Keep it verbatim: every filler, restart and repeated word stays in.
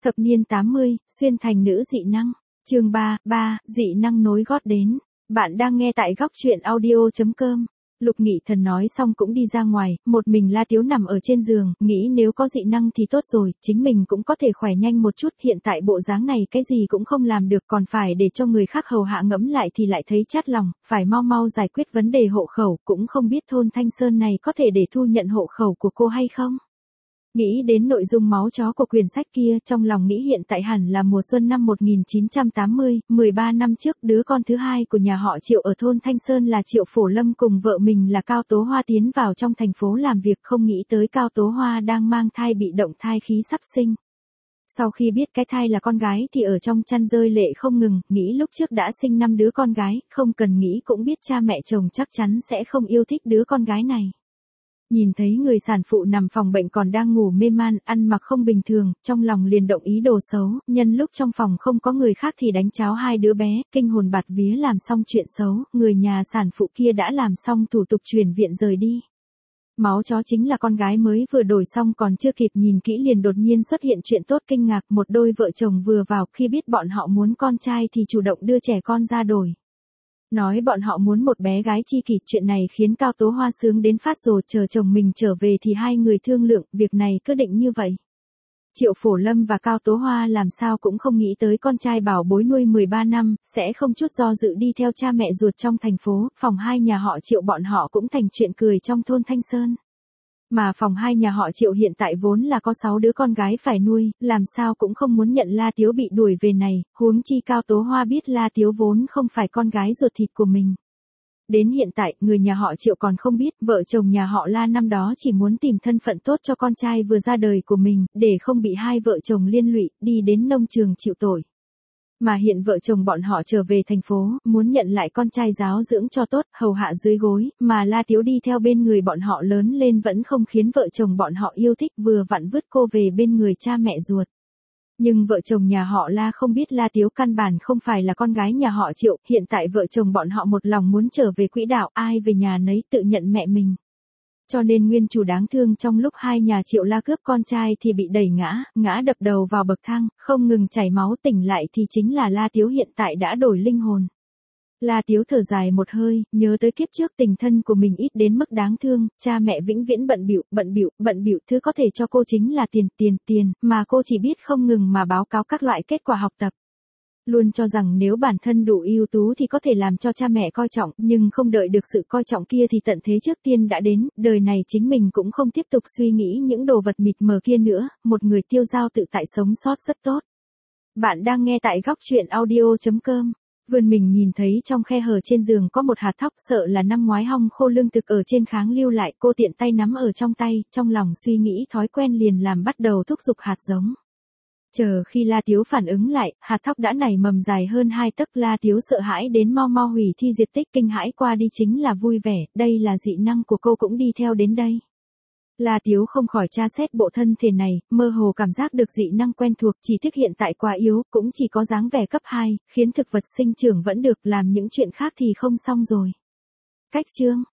Thập niên tám mươi, xuyên thành nữ dị năng. Chương ba, ba, dị năng nối gót đến. Bạn đang nghe tại góc truyện audio chấm com. Lục Nghị Thần nói xong cũng đi ra ngoài, một mình La Tiếu nằm ở trên giường, nghĩ nếu có dị năng thì tốt rồi, chính mình cũng có thể khỏe nhanh một chút, hiện tại bộ dáng này cái gì cũng không làm được, còn phải để cho người khác hầu hạ ngẫm lại thì lại thấy chát lòng, phải mau mau giải quyết vấn đề hộ khẩu, cũng không biết thôn Thanh Sơn này có thể để thu nhận hộ khẩu của cô hay không. Nghĩ đến nội dung máu chó của quyển sách kia, trong lòng nghĩ hiện tại hẳn là mùa xuân năm một nghìn chín trăm tám mươi, mười ba năm trước, đứa con thứ hai của nhà họ Triệu ở thôn Thanh Sơn là Triệu Phổ Lâm cùng vợ mình là Cao Tố Hoa tiến vào trong thành phố làm việc, không nghĩ tới Cao Tố Hoa đang mang thai bị động thai khí sắp sinh. Sau khi biết cái thai là con gái thì ở trong chăn rơi lệ không ngừng, nghĩ lúc trước đã sinh năm đứa con gái, không cần nghĩ cũng biết cha mẹ chồng chắc chắn sẽ không yêu thích đứa con gái này. Nhìn thấy người sản phụ nằm phòng bệnh còn đang ngủ mê man, ăn mặc không bình thường, trong lòng liền động ý đồ xấu, nhân lúc trong phòng không có người khác thì đánh cháo hai đứa bé, kinh hồn bạt vía làm xong chuyện xấu, người nhà sản phụ kia đã làm xong thủ tục chuyển viện rời đi. Máu chó chính là con gái mới vừa đổi xong còn chưa kịp nhìn kỹ liền đột nhiên xuất hiện chuyện tốt kinh ngạc, một đôi vợ chồng vừa vào khi biết bọn họ muốn con trai thì chủ động đưa trẻ con ra đổi. Nói bọn họ muốn một bé gái chi kỷ, chuyện này khiến Cao Tố Hoa sướng đến phát rồi, chờ chồng mình trở về thì hai người thương lượng, việc này cứ định như vậy. Triệu Phổ Lâm và Cao Tố Hoa làm sao cũng không nghĩ tới con trai bảo bối nuôi mười ba năm, sẽ không chút do dự đi theo cha mẹ ruột trong thành phố, phòng hai nhà họ Triệu bọn họ cũng thành chuyện cười trong thôn Thanh Sơn. Mà phòng hai nhà họ Triệu hiện tại vốn là có sáu đứa con gái phải nuôi, làm sao cũng không muốn nhận La Tiếu bị đuổi về này, huống chi Cao Tố Hoa biết La Tiếu vốn không phải con gái ruột thịt của mình. Đến hiện tại, người nhà họ Triệu còn không biết, vợ chồng nhà họ La năm đó chỉ muốn tìm thân phận tốt cho con trai vừa ra đời của mình, để không bị hai vợ chồng liên lụy, đi đến nông trường chịu tội. Mà hiện vợ chồng bọn họ trở về thành phố, muốn nhận lại con trai giáo dưỡng cho tốt, hầu hạ dưới gối, mà La Tiếu đi theo bên người bọn họ lớn lên vẫn không khiến vợ chồng bọn họ yêu thích, vừa vặn vứt cô về bên người cha mẹ ruột. Nhưng vợ chồng nhà họ La không biết La Tiếu căn bản không phải là con gái nhà họ Triệu, hiện tại vợ chồng bọn họ một lòng muốn trở về quỹ đạo, ai về nhà nấy tự nhận mẹ mình. Cho nên nguyên chủ đáng thương trong lúc hai nhà Triệu La cướp con trai thì bị đẩy ngã, ngã đập đầu vào bậc thang, không ngừng chảy máu, tỉnh lại thì chính là La Tiếu hiện tại đã đổi linh hồn. La Tiếu thở dài một hơi, nhớ tới kiếp trước tình thân của mình ít đến mức đáng thương, cha mẹ vĩnh viễn bận bịu, bận bịu, bận bịu, thứ có thể cho cô chính là tiền, tiền, tiền, mà cô chỉ biết không ngừng mà báo cáo các loại kết quả học tập. Luôn cho rằng nếu bản thân đủ ưu tú thì có thể làm cho cha mẹ coi trọng, nhưng không đợi được sự coi trọng kia thì tận thế trước tiên đã đến, đời này chính mình cũng không tiếp tục suy nghĩ những đồ vật mịt mờ kia nữa, một người tiêu dao tự tại sống sót rất tốt. Bạn đang nghe tại góc truyện audio chấm com. Vườn mình nhìn thấy trong khe hở trên giường có một hạt thóc, sợ là năm ngoái hong khô lương thực ở trên kháng lưu lại, cô tiện tay nắm ở trong tay, trong lòng suy nghĩ thói quen liền làm bắt đầu thúc giục hạt giống. Chờ khi La Tiếu phản ứng lại, hạt thóc đã nảy mầm dài hơn hai tấc, La Tiếu sợ hãi đến mau mau hủy thi diệt tích, kinh hãi qua đi chính là vui vẻ, đây là dị năng của cô cũng đi theo đến đây. La Tiếu không khỏi tra xét bộ thân thể này, mơ hồ cảm giác được dị năng quen thuộc, chỉ tiếc hiện tại quá yếu, cũng chỉ có dáng vẻ cấp hai, khiến thực vật sinh trưởng vẫn được, làm những chuyện khác thì không xong rồi. Cách chương